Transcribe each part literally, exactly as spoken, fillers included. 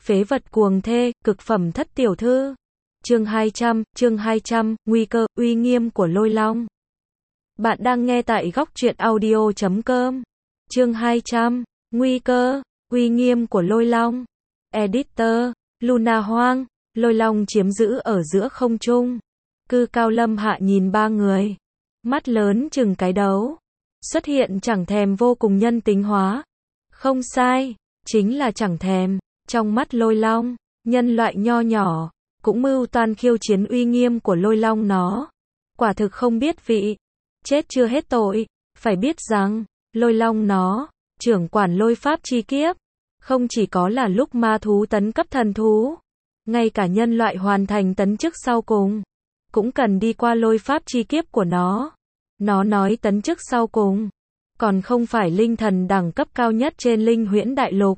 Phế vật cuồng thê, cực phẩm thất tiểu thư. Chương hai trăm, chương hai trăm, nguy cơ, uy nghiêm của Lôi Long. Bạn đang nghe tại góc truyện audio chấm com. Chương hai trăm, nguy cơ, uy nghiêm của Lôi Long. Editor, Luna Hoang, Lôi Long chiếm giữ ở giữa không trung. Cư cao lâm hạ nhìn ba người. Mắt lớn chừng cái đấu. Xuất hiện chẳng thèm vô cùng nhân tính hóa. Không sai, chính là chẳng thèm. Trong mắt Lôi Long, nhân loại nho nhỏ, cũng mưu toan khiêu chiến uy nghiêm của Lôi Long nó. Quả thực không biết vị. Chết chưa hết tội. Phải biết rằng, Lôi Long nó, trưởng quản lôi pháp chi kiếp. Không chỉ có là lúc ma thú tấn cấp thần thú. Ngay cả nhân loại hoàn thành tấn chức sau cùng. Cũng cần đi qua lôi pháp chi kiếp của nó. Nó nói tấn chức sau cùng. Còn không phải linh thần đẳng cấp cao nhất trên linh huyễn đại lục.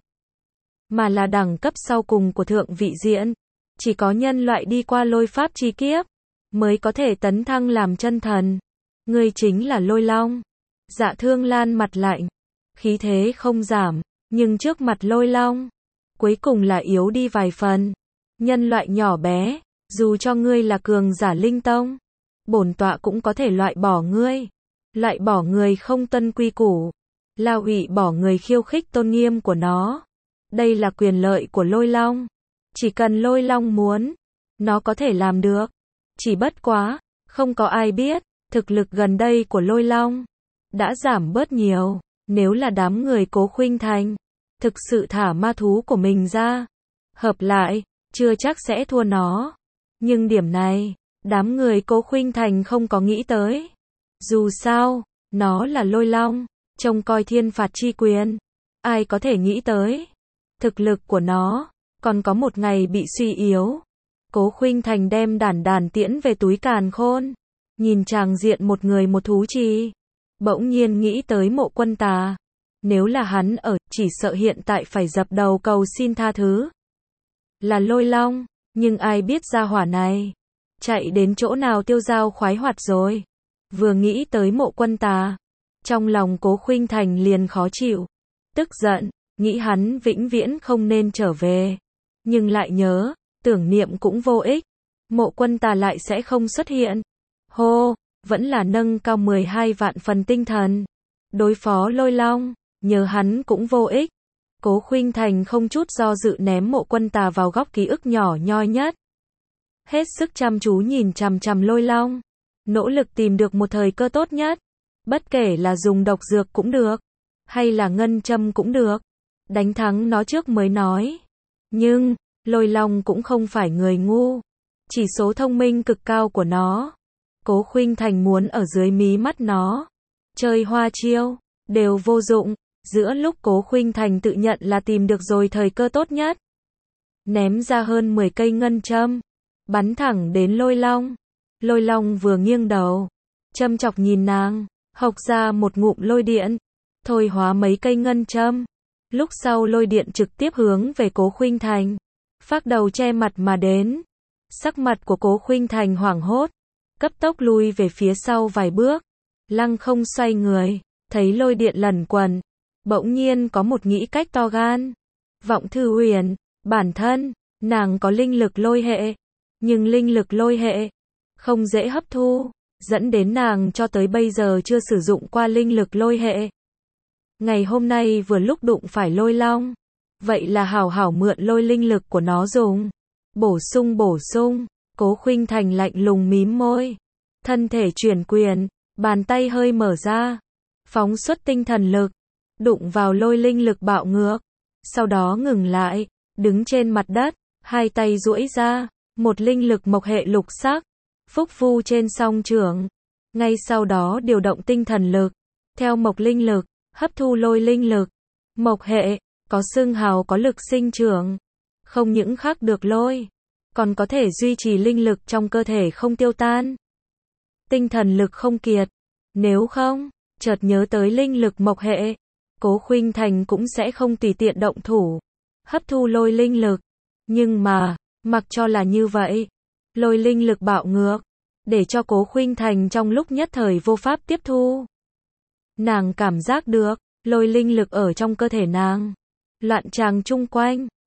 Mà là đẳng cấp sau cùng của thượng vị diện. Chỉ có nhân loại đi qua lôi pháp chi kiếp. Mới có thể tấn thăng làm chân thần. Ngươi chính là Lôi Long. Dạ Thương Lan mặt lạnh. Khí thế không giảm. Nhưng trước mặt Lôi Long. Cuối cùng là yếu đi vài phần. Nhân loại nhỏ bé. Dù cho ngươi là cường giả linh tông. Bổn tọa cũng có thể loại bỏ ngươi. Loại bỏ người không tuân quy củ. Lao hủy bỏ người khiêu khích tôn nghiêm của nó. Đây là quyền lợi của Lôi Long. Chỉ cần Lôi Long muốn. Nó có thể làm được. Chỉ bất quá. Không có ai biết. Thực lực gần đây của Lôi Long. Đã giảm bớt nhiều. Nếu là đám người Cố Khuynh Thành. Thực sự thả ma thú của mình ra. Hợp lại. Chưa chắc sẽ thua nó. Nhưng điểm này. Đám người Cố Khuynh Thành không có nghĩ tới. Dù sao. Nó là Lôi Long. Trông coi thiên phạt chi quyền. Ai có thể nghĩ tới. Thực lực của nó. Còn có một ngày bị suy yếu. Cố Khuynh Thành đem đản đản tiễn về túi càn khôn. Nhìn tràng diện một người một thú chi. Bỗng nhiên nghĩ tới Mộ Quân Tà. Nếu là hắn ở, chỉ sợ hiện tại phải dập đầu cầu xin tha thứ. Là Lôi Long. Nhưng ai biết ra hỏa này. Chạy đến chỗ nào tiêu dao khoái hoạt rồi. Vừa nghĩ tới Mộ Quân Tà. Trong lòng Cố Khuynh Thành liền khó chịu. Tức giận. Nghĩ hắn vĩnh viễn không nên trở về. Nhưng lại nhớ. Tưởng niệm cũng vô ích. Mộ Quân Tà lại sẽ không xuất hiện. Hô. Vẫn là nâng cao mười hai vạn phần tinh thần. Đối phó Lôi Long. Nhớ hắn cũng vô ích. Cố Khuynh Thành không chút do dự ném Mộ Quân Tà vào góc ký ức nhỏ nhoi nhất. Hết sức chăm chú nhìn chằm chằm Lôi Long. Nỗ lực tìm được một thời cơ tốt nhất. Bất kể là dùng độc dược cũng được. Hay là ngân châm cũng được. Đánh thắng nó trước mới nói. Nhưng, Lôi Long cũng không phải người ngu. Chỉ số thông minh cực cao của nó. Cố Khuynh Thành muốn ở dưới mí mắt nó. Chơi hoa chiêu. Đều vô dụng. Giữa lúc Cố Khuynh Thành tự nhận là tìm được rồi thời cơ tốt nhất. Ném ra hơn mười cây ngân châm. Bắn thẳng đến Lôi Long. Lôi Long vừa nghiêng đầu. Châm chọc nhìn nàng. Hộc ra một ngụm lôi điện. Thôi hóa mấy cây ngân châm. Lúc sau lôi điện trực tiếp hướng về Cố Khuynh Thành. Phác đầu che mặt mà đến. Sắc mặt của Cố Khuynh Thành hoảng hốt. Cấp tốc lui về phía sau vài bước. Lăng không xoay người. Thấy lôi điện lẩn quẩn. Bỗng nhiên có một nghĩ cách to gan. Vọng Thư Huyền. Bản thân. Nàng có linh lực lôi hệ. Nhưng linh lực lôi hệ. Không dễ hấp thu. Dẫn đến nàng cho tới bây giờ chưa sử dụng qua linh lực lôi hệ. Ngày hôm nay vừa lúc đụng phải Lôi Long. Vậy là hảo hảo mượn lôi linh lực của nó dùng. Bổ sung bổ sung. Cố Khuynh Thành lạnh lùng mím môi. Thân thể chuyển quyền. Bàn tay hơi mở ra. Phóng xuất tinh thần lực. Đụng vào lôi linh lực bạo ngược. Sau đó ngừng lại. Đứng trên mặt đất. Hai tay duỗi ra. Một linh lực mộc hệ lục sắc. Phúc vu trên song trưởng. Ngay sau đó điều động tinh thần lực. Theo mộc linh lực. Hấp thu lôi linh lực. Mộc hệ. Có xưng hào có lực sinh trưởng. Không những khác được lôi. Còn có thể duy trì linh lực trong cơ thể không tiêu tan. Tinh thần lực không kiệt. Nếu không, chợt nhớ tới linh lực mộc hệ. Cố Khuynh Thành cũng sẽ không tùy tiện động thủ. Hấp thu lôi linh lực. Nhưng mà, mặc cho là như vậy. Lôi linh lực bạo ngược. Để cho Cố Khuynh Thành trong lúc nhất thời vô pháp tiếp thu. Nàng cảm giác được, lôi linh lực ở trong cơ thể nàng. Loạn tràng chung quanh.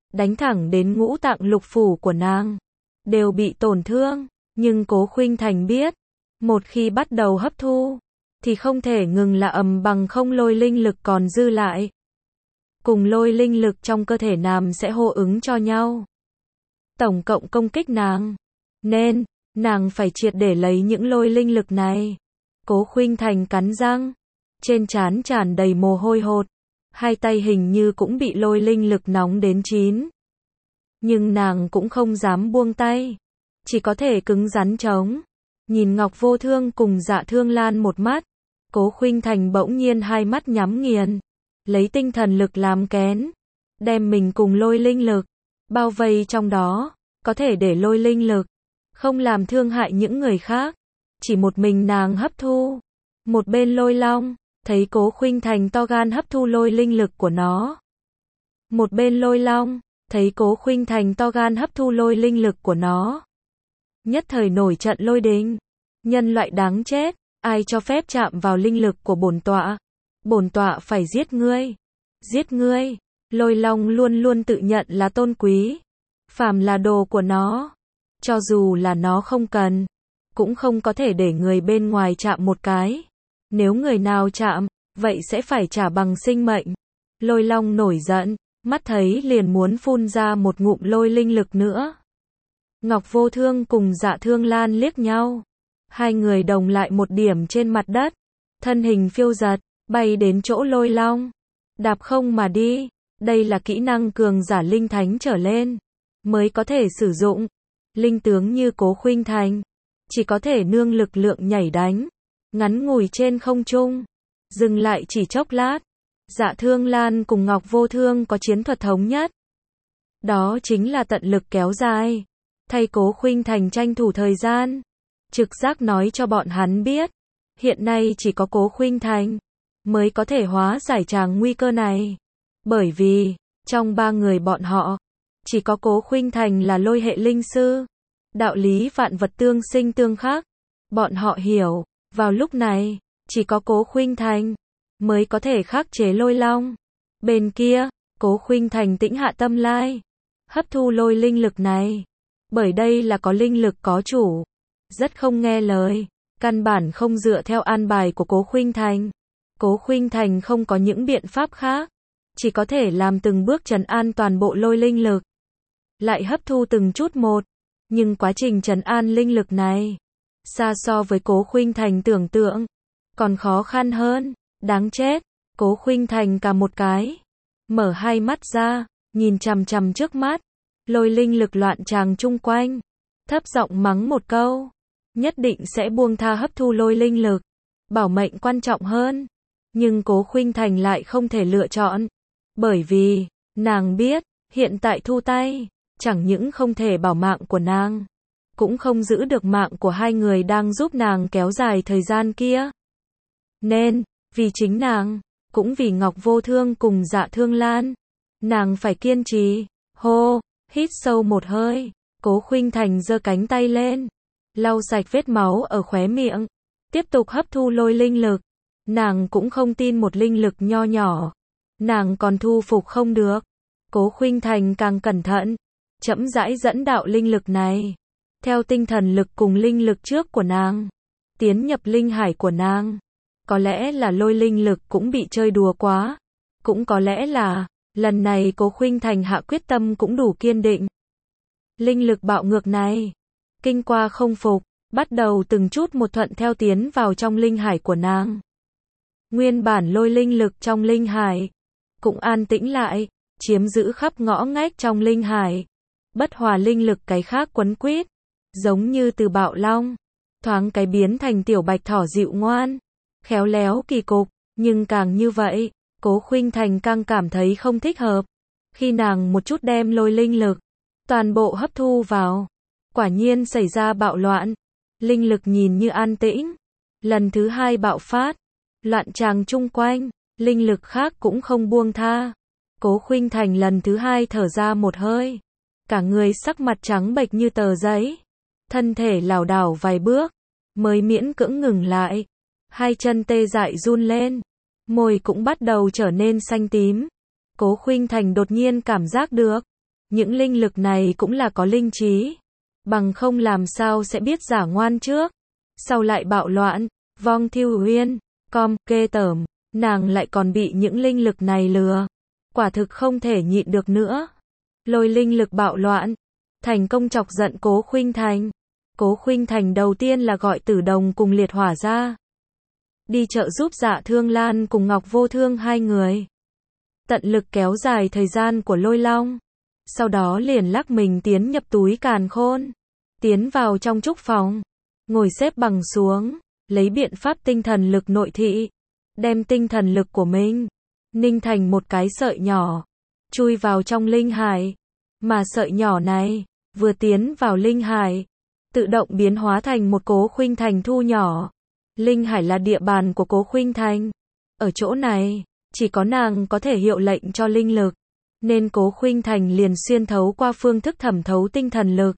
đánh thẳng đến ngũ tạng lục phủ của nàng, đều bị tổn thương, nhưng Cố Khuynh Thành biết, một khi bắt đầu hấp thu, thì không thể ngừng là ầm bằng không lôi linh lực còn dư lại. Cùng lôi linh lực trong cơ thể nàng sẽ hô ứng cho nhau. Tổng cộng công kích nàng. Nên, nàng phải triệt để lấy những lôi linh lực này. Cố Khuynh Thành cắn răng. Trên trán tràn đầy mồ hôi hột. Hai tay hình như cũng bị lôi linh lực nóng đến chín. Nhưng nàng cũng không dám buông tay. Chỉ có thể cứng rắn chống. Nhìn Ngọc Vô Thương cùng Dạ Thương Lan một mắt. Cố Khuynh Thành bỗng nhiên hai mắt nhắm nghiền. Lấy tinh thần lực làm kén. Đem mình cùng lôi linh lực. Bao vây trong đó. Có thể để lôi linh lực. Không làm thương hại những người khác. Chỉ một mình nàng hấp thu. Một bên Lôi Long. Thấy Cố Khuynh Thành to gan hấp thu lôi linh lực của nó. Một bên Lôi Long. Thấy Cố Khuynh Thành to gan hấp thu lôi linh lực của nó. Nhất thời nổi trận lôi đình. Nhân loại đáng chết. Ai cho phép chạm vào linh lực của bổn tọa? Bổn tọa phải giết ngươi. Giết ngươi. Lôi Long luôn luôn tự nhận là tôn quý. Phàm là đồ của nó. Cho dù là nó không cần. Cũng không có thể để người bên ngoài chạm một cái. Nếu người nào chạm, vậy sẽ phải trả bằng sinh mệnh. Lôi Long nổi giận. Mắt thấy liền muốn phun ra một ngụm lôi linh lực nữa. Ngọc Vô Thương cùng Dạ Thương Lan liếc nhau. Hai người đồng lại một điểm trên mặt đất. Thân hình phiêu dật, bay đến chỗ Lôi Long. Đạp không mà đi. Đây là kỹ năng cường giả linh thánh trở lên. Mới có thể sử dụng. Linh tướng như Cố Khuynh Thành. Chỉ có thể nương lực lượng nhảy đánh. Ngắn ngủi trên không trung. Dừng lại chỉ chốc lát. Dạ Thương Lan cùng Ngọc Vô Thương có chiến thuật thống nhất. Đó chính là tận lực kéo dài. Thay Cố Khuynh Thành tranh thủ thời gian. Trực giác nói cho bọn hắn biết. Hiện nay chỉ có Cố Khuynh Thành. Mới có thể hóa giải tràng nguy cơ này. Bởi vì, trong ba người bọn họ. Chỉ có Cố Khuynh Thành là lôi hệ linh sư. Đạo lý vạn vật tương sinh tương khắc. Bọn họ hiểu. Vào lúc này, chỉ có Cố Khuynh Thành. Mới có thể khắc chế Lôi Long. Bên kia, Cố Khuynh Thành tĩnh hạ tâm lai. Hấp thu lôi linh lực này. Bởi đây là có linh lực có chủ. Rất không nghe lời. Căn bản không dựa theo an bài của Cố Khuynh Thành. Cố Khuynh Thành không có những biện pháp khác. Chỉ có thể làm từng bước trấn an toàn bộ lôi linh lực. Lại hấp thu từng chút một. Nhưng quá trình trấn an linh lực này. Xa so với Cố Khuynh Thành tưởng tượng. Còn khó khăn hơn. Đáng chết. Cố Khuynh Thành cả một cái. Mở hai mắt ra. Nhìn chằm chằm trước mắt. Lôi linh lực loạn tràng chung quanh. Thấp giọng mắng một câu. Nhất định sẽ buông tha hấp thu lôi linh lực. Bảo mệnh quan trọng hơn. Nhưng Cố Khuynh Thành lại không thể lựa chọn. Bởi vì, nàng biết, hiện tại thu tay, chẳng những không thể bảo mạng của nàng. Cũng không giữ được mạng của hai người đang giúp nàng kéo dài thời gian kia. Nên, vì chính nàng, cũng vì Ngọc Vô Thương cùng Dạ Thương Lan. Nàng phải kiên trì. Hô, hít sâu một hơi. Cố Khuynh Thành giơ cánh tay lên. Lau sạch vết máu ở khóe miệng. Tiếp tục hấp thu lôi linh lực. Nàng cũng không tin một linh lực nho nhỏ. Nàng còn thu phục không được. Cố Khuynh Thành càng cẩn thận. Chậm rãi dẫn đạo linh lực này. Theo tinh thần lực cùng linh lực trước của nàng. Tiến nhập linh hải của nàng. Có lẽ là lôi linh lực cũng bị chơi đùa quá. Cũng có lẽ là, lần này Cố Khuynh Thành hạ quyết tâm cũng đủ kiên định. Linh lực bạo ngược này. Kinh qua không phục. Bắt đầu từng chút một thuận theo tiến vào trong linh hải của nàng. Nguyên bản lôi linh lực trong linh hải. Cũng an tĩnh lại. Chiếm giữ khắp ngõ ngách trong linh hải. Bất hòa linh lực cái khác quấn quýt. Giống như từ bạo long. Thoáng cái biến thành tiểu bạch thỏ dịu ngoan. Khéo léo kỳ cục. Nhưng càng như vậy, Cố Khuynh Thành càng cảm thấy không thích hợp. Khi nàng một chút đem lôi linh lực. Toàn bộ hấp thu vào. Quả nhiên xảy ra bạo loạn. Linh lực nhìn như an tĩnh. Lần thứ hai bạo phát. Loạn tràng chung quanh. Linh lực khác cũng không buông tha. Cố Khuynh Thành lần thứ hai thở ra một hơi. Cả người sắc mặt trắng bệch như tờ giấy. Thân thể lảo đảo vài bước. Mới miễn cưỡng ngừng lại. Hai chân tê dại run lên. Môi cũng bắt đầu trở nên xanh tím. Cố Khuynh Thành đột nhiên cảm giác được. những linh lực này cũng là có linh trí, bằng không làm sao sẽ biết giả ngoan trước, sau lại bạo loạn, vong thiêu uyên, com, ghê tởm, nàng lại còn bị những linh lực này lừa, quả thực không thể nhịn được nữa. Lôi linh lực bạo loạn, thành công chọc giận Cố Khuynh Thành. Cố Khuynh Thành đầu tiên là gọi Tử Đồng cùng Liệt Hỏa ra, đi trợ giúp Dạ Thương Lan cùng Ngọc Vô Thương hai người, tận lực kéo dài thời gian của Lôi Long. Sau đó liền lắc mình tiến nhập túi càn khôn, tiến vào trong trúc phòng, ngồi xếp bằng xuống, lấy biện pháp tinh thần lực nội thị, đem tinh thần lực của mình ninh thành một cái sợi nhỏ, chui vào trong linh hải, mà sợi nhỏ này vừa tiến vào linh hải, tự động biến hóa thành một Cố Khuynh Thành thu nhỏ. Linh hải là địa bàn của Cố Khuynh Thành, ở chỗ này chỉ có nàng có thể hiệu lệnh cho linh lực, nên Cố Khuynh Thành liền xuyên thấu qua phương thức thẩm thấu tinh thần lực,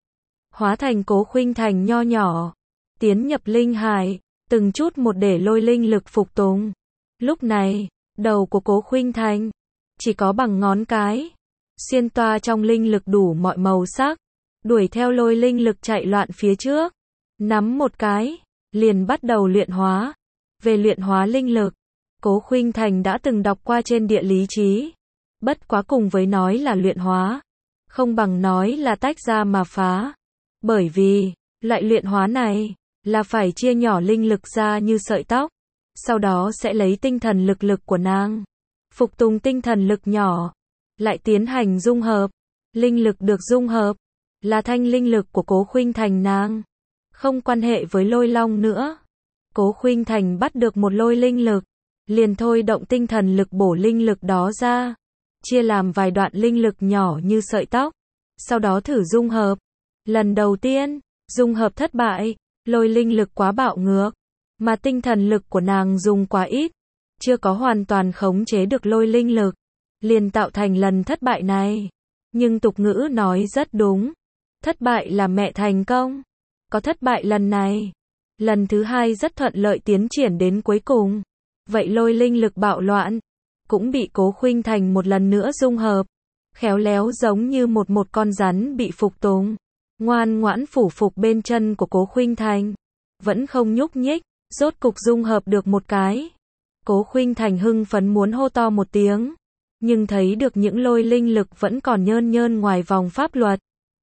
hóa thành Cố Khuynh Thành nho nhỏ, tiến nhập linh hải, từng chút một để lôi linh lực phục tùng. Lúc này, đầu của Cố Khuynh Thành chỉ có bằng ngón cái, xuyên toa trong linh lực đủ mọi màu sắc, đuổi theo lôi linh lực chạy loạn phía trước, nắm một cái, liền bắt đầu luyện hóa. Về luyện hóa linh lực, Cố Khuynh Thành đã từng đọc qua trên địa lý chí, bất quá cùng với nói là luyện hóa, không bằng nói là tách ra mà phá, bởi vì, loại luyện hóa này, là phải chia nhỏ linh lực ra như sợi tóc, sau đó sẽ lấy tinh thần lực lực của nàng, phục tùng tinh thần lực nhỏ, lại tiến hành dung hợp. Linh lực được dung hợp, là thanh linh lực của Cố Khuynh Thành nàng, không quan hệ với Lôi Long nữa. Cố Khuynh Thành bắt được một lôi linh lực, liền thôi động tinh thần lực bổ linh lực đó ra, chia làm vài đoạn linh lực nhỏ như sợi tóc, sau đó thử dung hợp. Lần đầu tiên, dung hợp thất bại, lôi linh lực quá bạo ngược, mà tinh thần lực của nàng dùng quá ít, chưa có hoàn toàn khống chế được lôi linh lực, liền tạo thành lần thất bại này. Nhưng tục ngữ nói rất đúng, thất bại là mẹ thành công. Có thất bại lần này, lần thứ hai rất thuận lợi tiến triển đến cuối cùng. Vậy lôi linh lực bạo loạn, cũng bị Cố Khuynh Thành một lần nữa dung hợp, khéo léo giống như một một con rắn bị phục tùng, ngoan ngoãn phủ phục bên chân của Cố Khuynh Thành, vẫn không nhúc nhích, rốt cục dung hợp được một cái. Cố Khuynh Thành hưng phấn muốn hô to một tiếng, nhưng thấy được những lôi linh lực vẫn còn nhơn nhơn ngoài vòng pháp luật.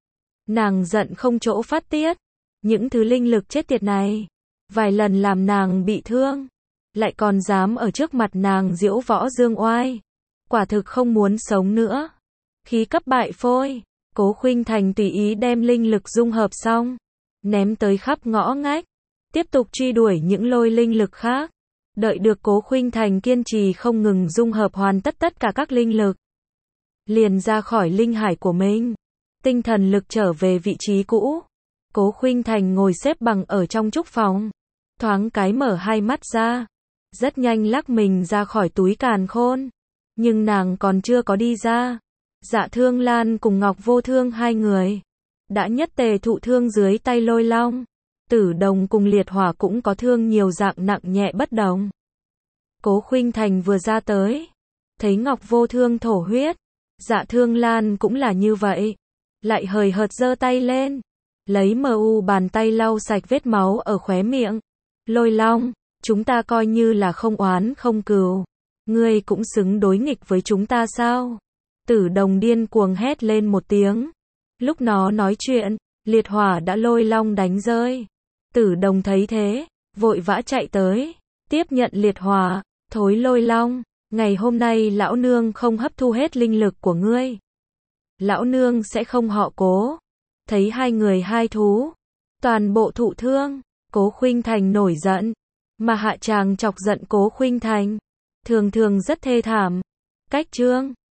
Nàng giận không chỗ phát tiết, những thứ linh lực chết tiệt này, vài lần làm nàng bị thương, lại còn dám ở trước mặt nàng diễu võ dương oai, quả thực không muốn sống nữa. Khí cấp bại phôi, Cố Khuynh Thành tùy ý đem linh lực dung hợp xong, ném tới khắp ngõ ngách, tiếp tục truy đuổi những lôi linh lực khác. Đợi được Cố Khuynh Thành kiên trì không ngừng dung hợp hoàn tất tất cả các linh lực, liền ra khỏi linh hải của mình, tinh thần lực trở về vị trí cũ. Cố Khuynh Thành ngồi xếp bằng ở trong trúc phòng, thoáng cái mở hai mắt ra, rất nhanh lắc mình ra khỏi túi càn khôn, nhưng nàng còn chưa có đi ra, Dạ Thương Lan cùng Ngọc Vô Thương hai người đã nhất tề thụ thương dưới tay Lôi Long. Tử Đồng cùng Liệt Hỏa cũng có thương nhiều dạng nặng nhẹ bất đồng. Cố Khuynh Thành vừa ra tới, thấy Ngọc Vô Thương thổ huyết, Dạ Thương Lan cũng là như vậy, lại hời hợt giơ tay lên, lấy mờ u bàn tay lau sạch vết máu ở khóe miệng. Lôi Long, chúng ta coi như là không oán không cừu, ngươi cũng xứng đối nghịch với chúng ta sao? Tử Đồng điên cuồng hét lên một tiếng. Lúc nó nói chuyện, Liệt Hỏa đã Lôi Long đánh rơi. Tử Đồng thấy thế, vội vã chạy tới, tiếp nhận Liệt Hỏa. Thối Lôi Long, ngày hôm nay lão nương không hấp thu hết linh lực của ngươi, lão nương sẽ không họ Cố. Thấy hai người hai thú, toàn bộ thụ thương, Cố Khuynh Thành nổi giận, mà hạ tràng chọc giận Cố Khuynh Thành, thường thường rất thê thảm. Cách chương